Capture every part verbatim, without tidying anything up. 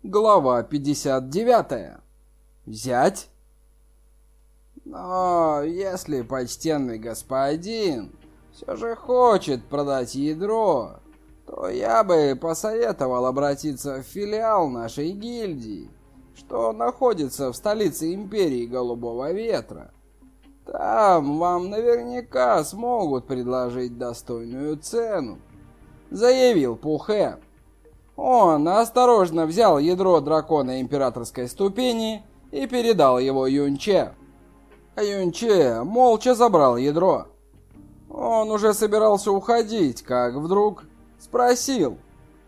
Глава пятьдесят девять. Взять? Но если почтенный господин все же хочет продать ядро, то я бы посоветовал обратиться в филиал нашей гильдии, что находится в столице Империи Голубого Ветра. Там вам наверняка смогут предложить достойную цену, заявил Пухе. Он осторожно взял ядро дракона императорской ступени и передал его Юнче. Юнче молча забрал ядро. Он уже собирался уходить, как вдруг спросил: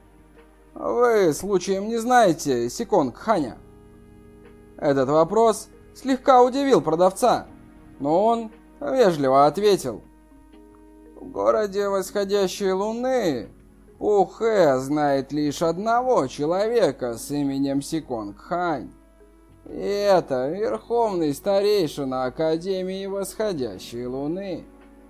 «Вы случаем не знаете Секонг Ханя?» Этот вопрос слегка удивил продавца, но он вежливо ответил: «В городе восходящей луны Пухе знает лишь одного человека с именем Секонг Хань. И это верховный старейшина Академии Восходящей Луны.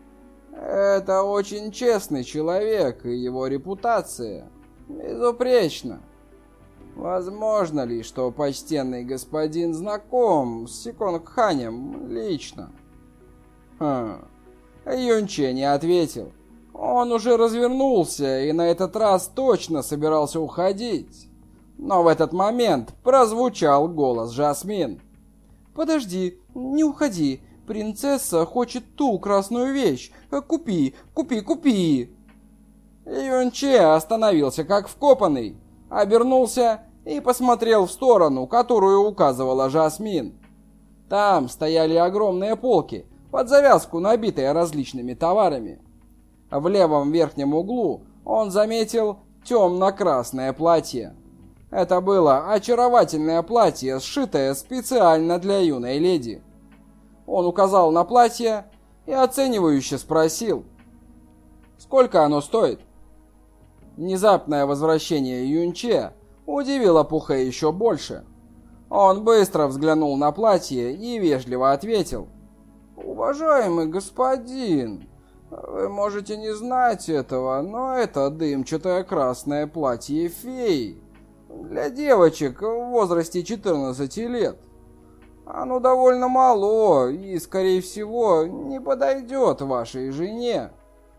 Это очень честный человек, и его репутация безупречна. Возможно ли, что почтенный господин знаком с Секонг Ханем лично?» Хм. Юнче не ответил. Он уже развернулся и на этот раз точно собирался уходить. Но в этот момент прозвучал голос Жасмин. «Подожди, не уходи. Принцесса хочет ту красную вещь. Купи, купи, купи!» Юнче остановился как вкопанный, обернулся и посмотрел в сторону, которую указывала Жасмин. Там стояли огромные полки, под завязку набитые различными товарами. В левом верхнем углу он заметил темно-красное платье. Это было очаровательное платье, сшитое специально для юной леди. Он указал на платье и оценивающе спросил: «Сколько оно стоит?» Внезапное возвращение Юнче удивило Пухе еще больше. Он быстро взглянул на платье и вежливо ответил: «Уважаемый господин, вы можете не знать этого, но это дымчатое красное платье феи для девочек в возрасте четырнадцати лет. Оно довольно мало и, скорее всего, не подойдет вашей жене».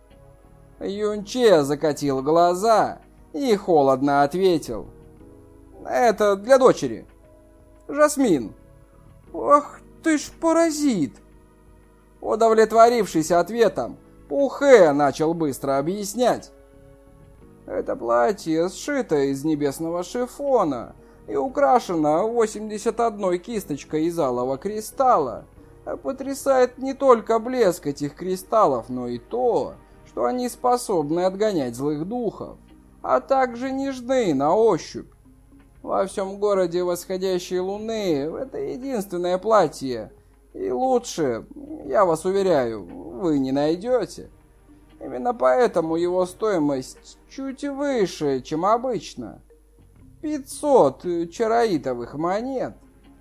Юнче закатил глаза и холодно ответил: «Это для дочери. Жасмин». «Ах ты ж паразит!» Удовлетворившись ответом, Пухе начал быстро объяснять. «Это платье сшито из небесного шифона и украшено восемьдесят одной кисточкой из алого кристалла. Потрясает не только блеск этих кристаллов, но и то, что они способны отгонять злых духов, а также нежны на ощупь. Во всем городе восходящей луны это единственное платье, и лучше, я вас уверяю, вы не найдете. Именно поэтому его стоимость чуть выше, чем обычно. пятьсот чароитовых монет».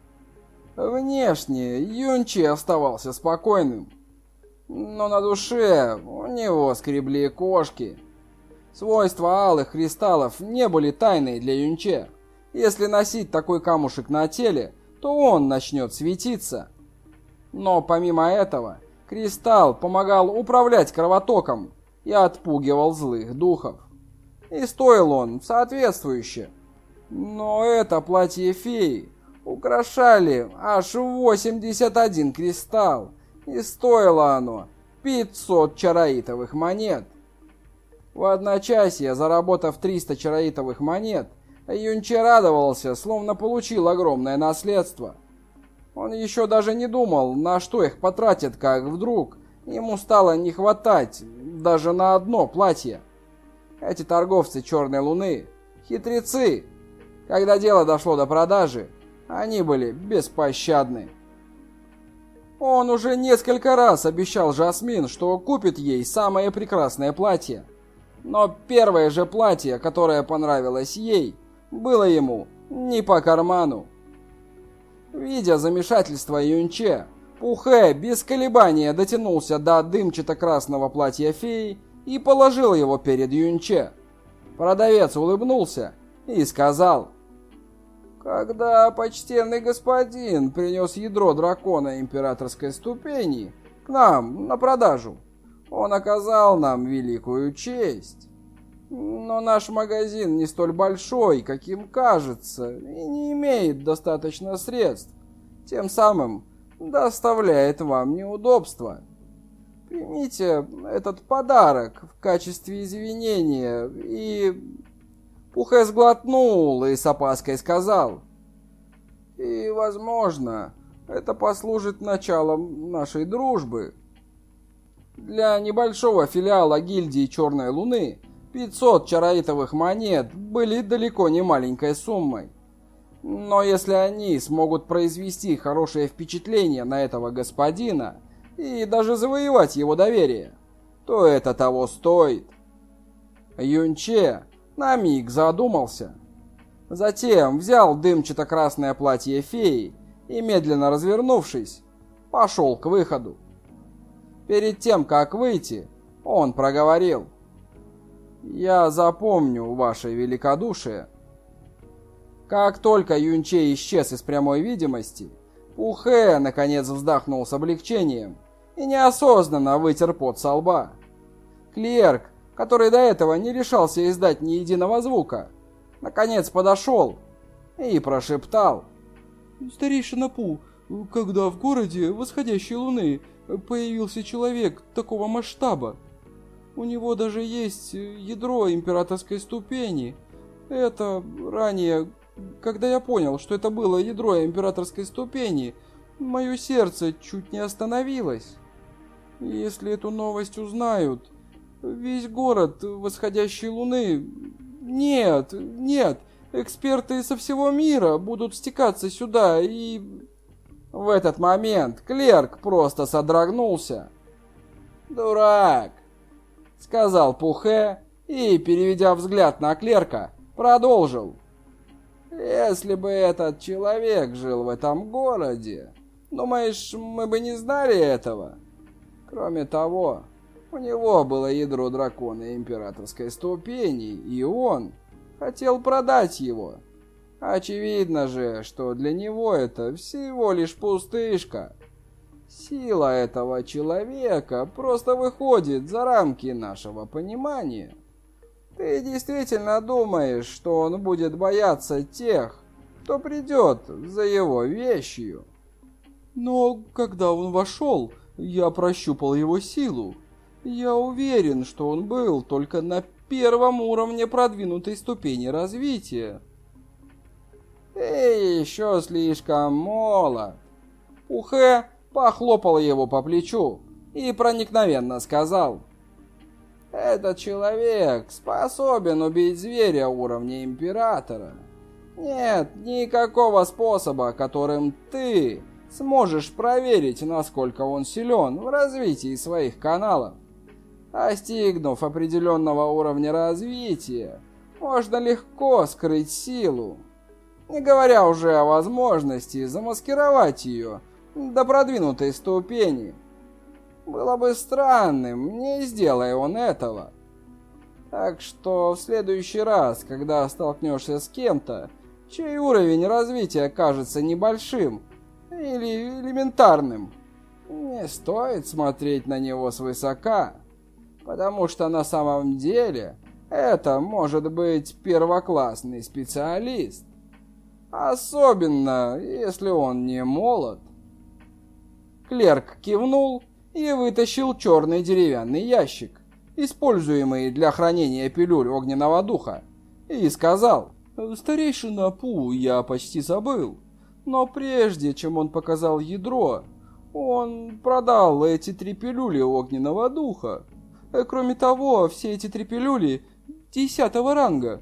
Внешне Юнче оставался спокойным, но на душе у него скребли кошки. Свойства алых кристаллов не были тайной для Юнче. Если носить такой камушек на теле, то он начнет светиться. Но помимо этого, кристалл помогал управлять кровотоком и отпугивал злых духов. И стоил он соответствующе. Но это платье феи украшали аж восемьдесят один кристалл, и стоило оно пятьсот чароитовых монет. В одночасье, заработав триста чароитовых монет, Юнче радовался, словно получил огромное наследство. Он еще даже не думал, на что их потратят, как вдруг ему стало не хватать даже на одно платье. Эти торговцы Черной Луны — хитрецы. Когда дело дошло до продажи, они были беспощадны. Он уже несколько раз обещал Жасмин, что купит ей самое прекрасное платье. Но первое же платье, которое понравилось ей, было ему не по карману. Видя замешательство Юнче, Пухе без колебания дотянулся до дымчато-красного платья феи и положил его перед Юнче. Продавец улыбнулся и сказал: Когда почтенный господин принес ядро дракона императорской ступени к нам на продажу, он оказал нам великую честь. Но наш магазин не столь большой, каким кажется, и не имеет достаточно средств, тем самым доставляет вам неудобства. Примите этот подарок в качестве извинения. И Пухе сглотнул и с опаской сказал: и, возможно, это послужит началом нашей дружбы. Для небольшого филиала гильдии Черной Луны пятьсот чароитовых монет были далеко не маленькой суммой. Но если они смогут произвести хорошее впечатление на этого господина и даже завоевать его доверие, то это того стоит. Юнче на миг задумался. Затем взял дымчато-красное платье феи и, медленно развернувшись, пошел к выходу. Перед тем, как выйти, он проговорил: «Я запомню ваше великодушие». Как только Юнче исчез из прямой видимости, Пухе наконец вздохнул с облегчением и неосознанно вытер пот со лба. Клерк, который до этого не решался издать ни единого звука, наконец подошел и прошептал: «Старейшина Пу, когда в городе восходящей луны появился человек такого масштаба? У него даже есть ядро императорской ступени. Это ранее, когда я понял, что это было ядро императорской ступени, мое сердце чуть не остановилось. Если эту новость узнают, весь город восходящей луны... Нет, нет, эксперты со всего мира будут стекаться сюда и...» В этот момент клерк просто содрогнулся. «Дурак!» — сказал Пухе и, переведя взгляд на клерка, продолжил: «Если бы этот человек жил в этом городе, думаешь, мы бы не знали этого? Кроме того, у него было ядро дракона императорской ступени, и он хотел продать его. Очевидно же, что для него это всего лишь пустышка. Сила этого человека просто выходит за рамки нашего понимания. Ты действительно думаешь, что он будет бояться тех, кто придет за его вещью?» «Но когда он вошел, я прощупал его силу. Я уверен, что он был только на первом уровне продвинутой ступени развития». «Ты еще слишком молод». Пухе похлопал его по плечу и проникновенно сказал: «Этот человек способен убить зверя уровня императора. Нет никакого способа, которым ты сможешь проверить, насколько он силен в развитии своих каналов. Достигнув определенного уровня развития, можно легко скрыть силу, не говоря уже о возможности замаскировать ее до продвинутой ступени. Было бы странным, не сделая он этого. Так что в следующий раз, когда столкнешься с кем-то, чей уровень развития кажется небольшим или элементарным, не стоит смотреть на него свысока, потому что на самом деле это может быть первоклассный специалист. Особенно, если он не молод». Клерк кивнул и вытащил черный деревянный ящик, используемый для хранения пилюль огненного духа, и сказал: «Старейшина Пу, я почти забыл. Но прежде чем он показал ядро, он продал эти три пилюли огненного духа. Кроме того, все эти три пилюли десятого ранга».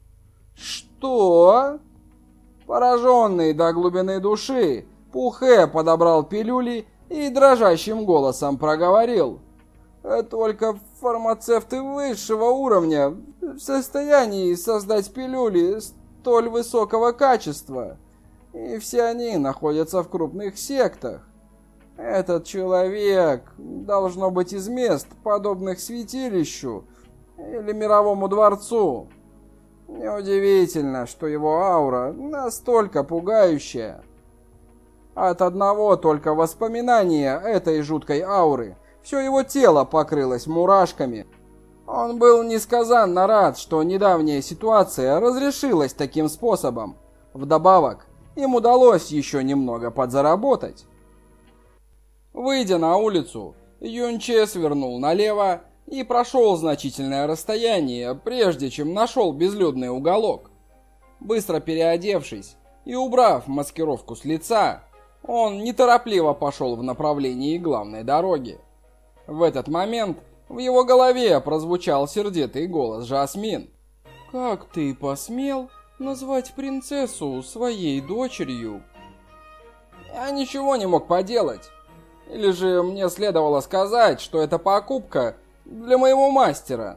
«Что?» Пораженный до глубины души, Пухе подобрал пилюли и дрожащим голосом проговорил: «Только фармацевты высшего уровня в состоянии создать пилюли столь высокого качества, и все они находятся в крупных сектах. Этот человек должно быть из мест, подобных святилищу или мировому дворцу. Неудивительно, что его аура настолько пугающая. От одного только воспоминания этой жуткой ауры все его тело покрылось мурашками. Он был несказанно рад, что недавняя ситуация разрешилась таким способом. Вдобавок, им удалось еще немного подзаработать. Выйдя на улицу, Юнче свернул налево и прошел значительное расстояние, прежде чем нашел безлюдный уголок. Быстро переодевшись и убрав маскировку с лица, он неторопливо пошел в направлении главной дороги. В этот момент в его голове прозвучал сердитый голос Жасмин. «Как ты посмел назвать принцессу своей дочерью?» Я ничего не мог поделать. Или же мне следовало сказать, что это покупка для моего мастера.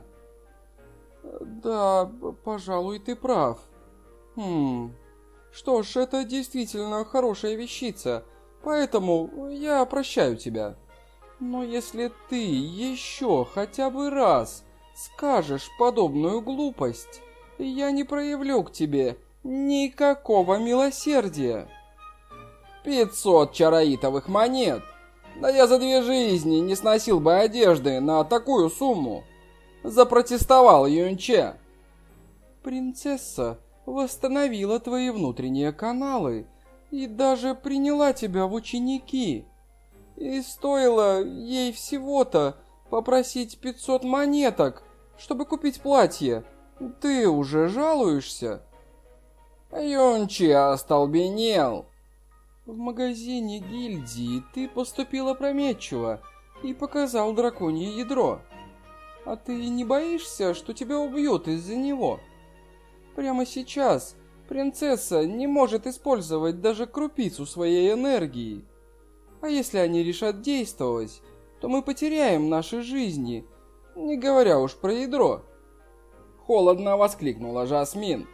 Да, пожалуй, ты прав. Хм. Что ж, это действительно хорошая вещица, поэтому я прощаю тебя. Но если ты еще хотя бы раз скажешь подобную глупость, я не проявлю к тебе никакого милосердия. Пятьсот чароитовых монет. Да я за две жизни не сносил бы одежды на такую сумму. Запротестовал Юнче. Принцесса восстановила твои внутренние каналы и даже приняла тебя в ученики. И стоило ей всего-то попросить пятьсот монеток, чтобы купить платье. Ты уже жалуешься? Юнчи остолбенел. В магазине гильдии ты поступил опрометчиво и показал драконье ядро. А ты не боишься, что тебя убьют из-за него? Прямо сейчас принцесса не может использовать даже крупицу своей энергии. А если они решат действовать, то мы потеряем наши жизни, не говоря уж про ядро. Холодно воскликнула Жасмин.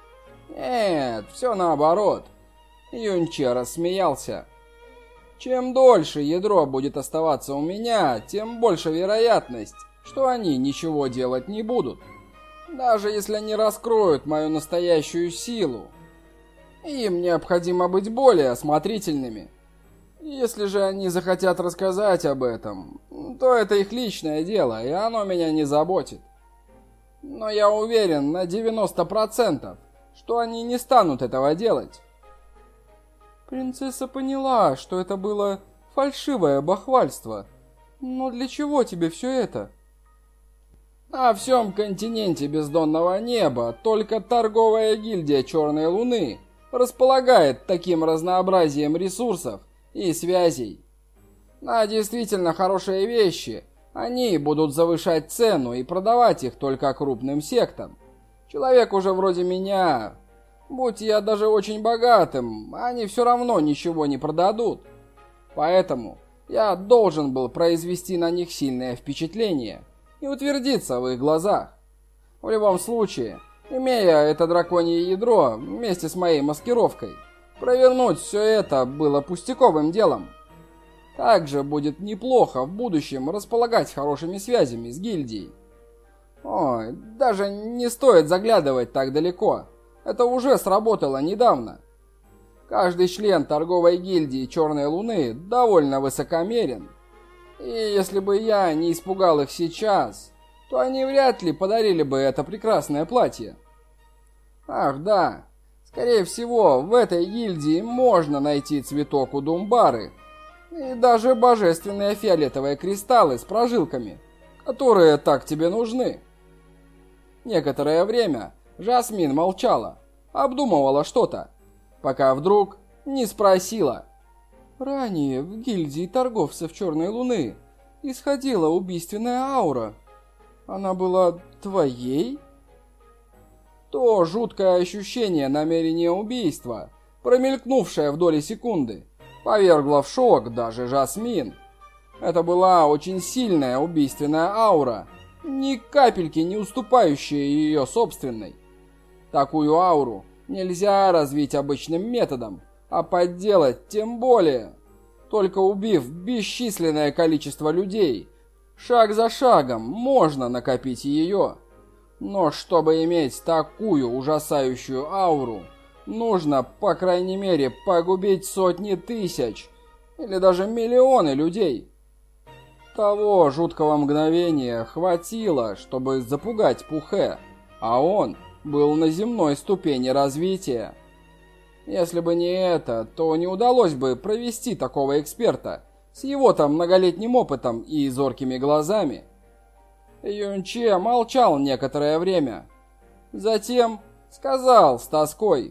Нет, все наоборот. Юнче рассмеялся. Чем дольше ядро будет оставаться у меня, тем больше вероятность, что они ничего делать не будут. Даже если они раскроют мою настоящую силу. Им необходимо быть более осмотрительными. Если же они захотят рассказать об этом, то это их личное дело, и оно меня не заботит. Но я уверен на девяносто процентов, что они не станут этого делать. Принцесса поняла, что это было фальшивое бахвальство. Но для чего тебе все это? На всем континенте бездонного неба только торговая гильдия Черной Луны располагает таким разнообразием ресурсов и связей. На действительно хорошие вещи они будут завышать цену и продавать их только крупным сектам. Человек уже вроде меня, будь я даже очень богатым, они все равно ничего не продадут. Поэтому я должен был произвести на них сильное впечатление и утвердиться в их глазах. В любом случае, имея это драконье ядро вместе с моей маскировкой, провернуть все это было пустяковым делом. Также будет неплохо в будущем располагать хорошими связями с гильдией. Ой, даже не стоит заглядывать так далеко. Это уже сработало недавно. Каждый член торговой гильдии Черной Луны довольно высокомерен. И если бы я не испугал их сейчас, то они вряд ли подарили бы это прекрасное платье. Ах да, скорее всего, в этой гильдии можно найти цветок Удумбары и даже божественные фиолетовые кристаллы с прожилками, которые так тебе нужны. Некоторое время Жасмин молчала, обдумывала что-то, пока вдруг не спросила. Ранее в гильдии торговцев Черной Луны исходила убийственная аура. Она была твоей? То жуткое ощущение намерения убийства, промелькнувшее в доли секунды, повергло в шок даже Жасмин. Это была очень сильная убийственная аура, ни капельки не уступающая ее собственной. Такую ауру нельзя развить обычным методом, а подделать тем более. Только убив бесчисленное количество людей, шаг за шагом можно накопить ее. Но чтобы иметь такую ужасающую ауру, нужно, по крайней мере, погубить сотни тысяч или даже миллионы людей. Того жуткого мгновения хватило, чтобы запугать Пухе, а он был на земной ступени развития. Если бы не это, то не удалось бы провести такого эксперта с его-то многолетним опытом и зоркими глазами. Юнче молчал некоторое время. Затем сказал с тоской: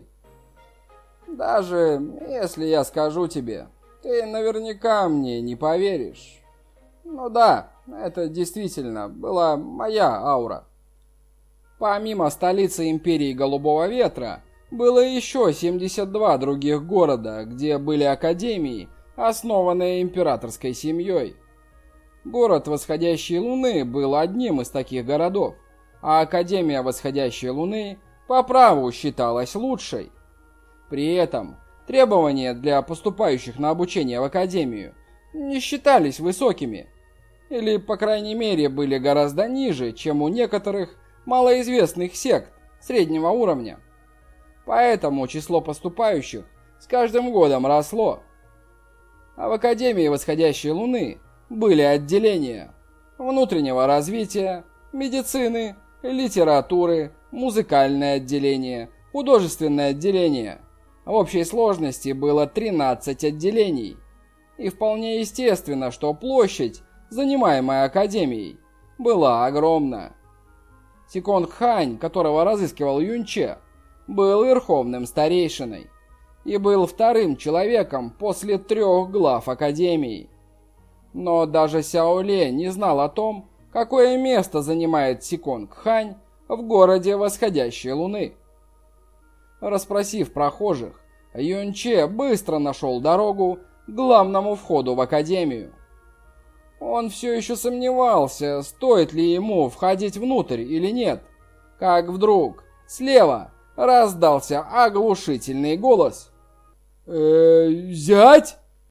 «Даже если я скажу тебе, ты наверняка мне не поверишь. Ну да, это действительно была моя аура». Помимо столицы Империи Голубого Ветра, было еще семьдесят два других города, где были академии, основанные императорской семьей. Город Восходящей Луны был одним из таких городов, а Академия Восходящей Луны по праву считалась лучшей. При этом требования для поступающих на обучение в Академию не считались высокими, или, по крайней мере, были гораздо ниже, чем у некоторых малоизвестных сект среднего уровня. Поэтому число поступающих с каждым годом росло. А в Академии Восходящей Луны были отделения внутреннего развития, медицины, литературы, музыкальное отделение, художественное отделение. В общей сложности было тринадцать отделений. И вполне естественно, что площадь, занимаемая Академией, была огромна. Секонг Хань, которого разыскивал Юнче, был верховным старейшиной и был вторым человеком после трех глав Академии. Но даже Сяо Ле не знал о том, какое место занимает Секонг Хань в городе Восходящей Луны. Расспросив прохожих, Юнче быстро нашел дорогу к главному входу в Академию. Он все еще сомневался, стоит ли ему входить внутрь или нет, как вдруг слева раздался оглушительный голос. «Э, зять?»